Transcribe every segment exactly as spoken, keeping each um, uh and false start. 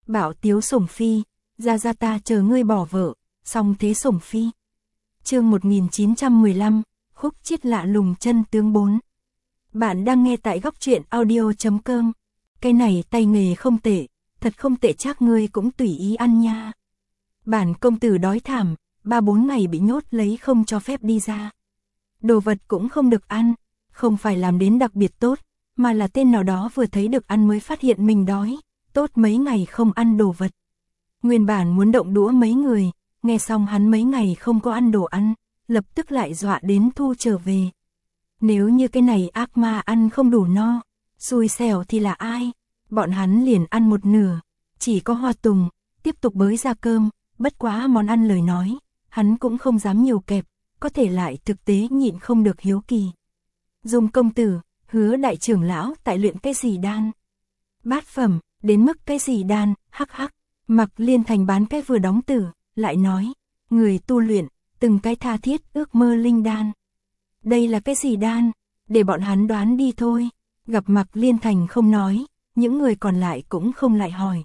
Bảo tiếu sủng phi, ra ra ta chờ ngươi bỏ vợ, song thế sủng phi. Chương một nghìn chín trăm mười lăm, khúc chiết lạ lùng chân tướng bốn. Bạn đang nghe tại góc truyện audio chấm com. Cái này tay nghề không tệ, thật không tệ, chắc ngươi cũng tùy ý ăn nha. Bản công tử đói thảm, ba bốn ngày bị nhốt lấy không cho phép đi ra. Đồ vật cũng không được ăn, không phải làm đến đặc biệt tốt, mà là tên nào đó vừa thấy được ăn mới phát hiện mình đói, tốt mấy ngày không ăn đồ vật. Nguyên bản muốn động đũa mấy người, nghe xong hắn mấy ngày không có ăn đồ ăn, lập tức lại dọa đến thu trở về. Nếu như cái này ác ma ăn không đủ no, xui xẻo thì là ai? Bọn hắn liền ăn một nửa, chỉ có Hoa Tùng tiếp tục bới ra cơm, bất quá món ăn lời nói, hắn cũng không dám nhiều kẹp, có thể lại thực tế nhịn không được hiếu kỳ. Dung công tử, Hứa đại trưởng lão tại luyện cái gì đan? Bát phẩm, đến mức cái gì đan, hắc hắc. Mặc Liên Thành bán cái vừa đóng tử, lại nói, người tu luyện, từng cái tha thiết ước mơ linh đan. Đây là cái gì đan? Để bọn hắn đoán đi thôi. Gặp Mặc Liên Thành không nói, những người còn lại cũng không lại hỏi.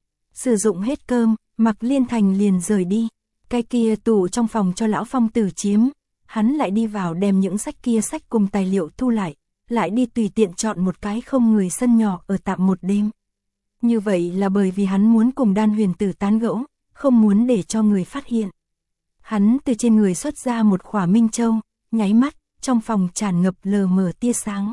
Sử dụng hết cơm, Mặc Liên Thành liền rời đi. Cái kia tủ trong phòng cho lão phong tử chiếm, hắn lại đi vào đem những sách kia sách cùng tài liệu thu lại, lại đi tùy tiện chọn một cái không người sân nhỏ ở tạm một đêm. Như vậy là bởi vì hắn muốn cùng Đan Huyền Tử tán gẫu, không muốn để cho người phát hiện. Hắn từ trên người xuất ra một khỏa minh châu, nháy mắt, trong phòng tràn ngập lờ mờ tia sáng.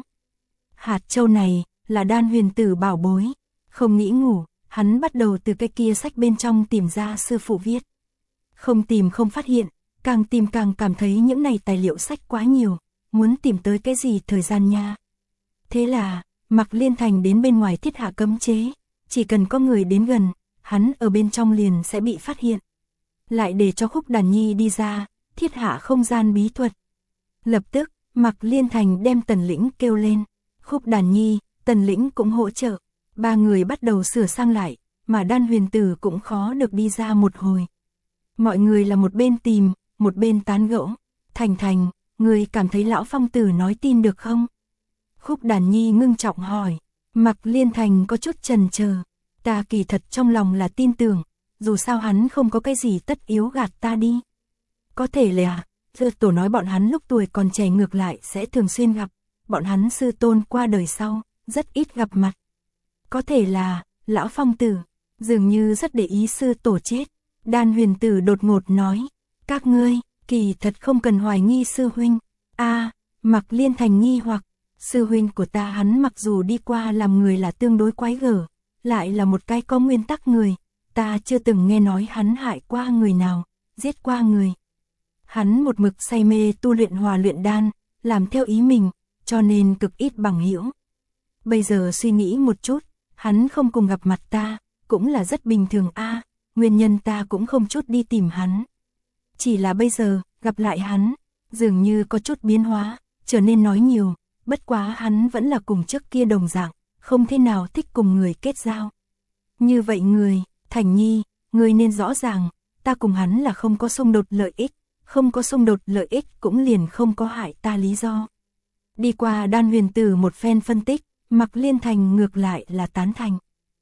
Hạt châu này là Đan Huyền Tử bảo bối, không nghĩ ngủ, hắn bắt đầu từ cái kia sách bên trong tìm ra sư phụ viết. Không tìm không phát hiện, càng tìm càng cảm thấy những này tài liệu sách quá nhiều, muốn tìm tới cái gì thời gian nha. Thế là, Mặc Liên Thành đến bên ngoài thiết hạ cấm chế, chỉ cần có người đến gần, hắn ở bên trong liền sẽ bị phát hiện. Lại để cho Khúc Đàn Nhi đi ra, thiết hạ không gian bí thuật. Lập tức, Mặc Liên Thành đem Tần Lĩnh kêu lên, Khúc Đàn Nhi, Tần Lĩnh cũng hỗ trợ, ba người bắt đầu sửa sang lại, mà Đan Huyền Tử cũng khó được đi ra một hồi. Mọi người là một bên tìm, một bên tán gẫu. Thành Thành, người cảm thấy lão phong tử nói tin được không? Khúc Đàn Nhi ngưng trọng hỏi. Mặc Liên Thành có chút chần chờ, ta kỳ thật trong lòng là tin tưởng, dù sao hắn không có cái gì tất yếu gạt ta đi. Có thể là, sư tổ nói bọn hắn lúc tuổi còn trẻ ngược lại sẽ thường xuyên gặp, bọn hắn sư tôn qua đời sau, rất ít gặp mặt. Có thể là, lão phong tử, dường như rất để ý sư tổ chết. Đan Huyền Tử đột ngột nói, các ngươi, kỳ thật không cần hoài nghi sư huynh. A, Mặc Liên Thành nghi hoặc, sư huynh của ta hắn mặc dù đi qua làm người là tương đối quái gở, lại là một cái có nguyên tắc người, ta chưa từng nghe nói hắn hại qua người nào, giết qua người. Hắn một mực say mê tu luyện hòa luyện đan, làm theo ý mình, cho nên cực ít bằng hữu. Bây giờ suy nghĩ một chút, hắn không cùng gặp mặt ta, cũng là rất bình thường a, nguyên nhân ta cũng không chút đi tìm hắn. Chỉ là bây giờ, gặp lại hắn, dường như có chút biến hóa, trở nên nói nhiều. Bất quá hắn vẫn là cùng trước kia đồng dạng, không thế nào thích cùng người kết giao. Như vậy người, Thành Nhi, người nên rõ ràng, ta cùng hắn là không có xung đột lợi ích, không có xung đột lợi ích cũng liền không có hại ta lý do. Đi qua Đan Huyền Tử một phen phân tích, Mặc Liên Thành ngược lại là tán thành.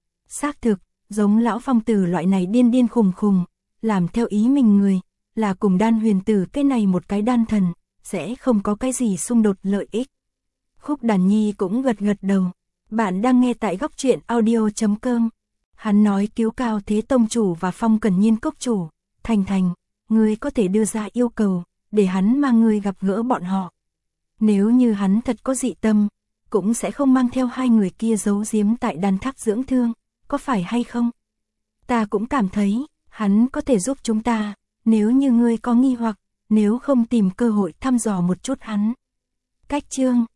Xác thực, giống lão phong tử loại này điên điên khùng khùng, làm theo ý mình người, là cùng Đan Huyền Tử cái này một cái đan thần, sẽ không có cái gì xung đột lợi ích. Khúc Đàn Nhi cũng gật gật đầu. Bạn đang nghe tại góc truyện audio chấm com. Hắn nói cứu Cao Thế Tông chủ và Phong Cẩn Nhiên cốc chủ. Thành Thành, ngươi có thể đưa ra yêu cầu, để hắn mang ngươi gặp gỡ bọn họ. Nếu như hắn thật có dị tâm, cũng sẽ không mang theo hai người kia giấu giếm tại đan tháp dưỡng thương, có phải hay không? Ta cũng cảm thấy, hắn có thể giúp chúng ta, nếu như ngươi có nghi hoặc, nếu không tìm cơ hội thăm dò một chút hắn. Cách chương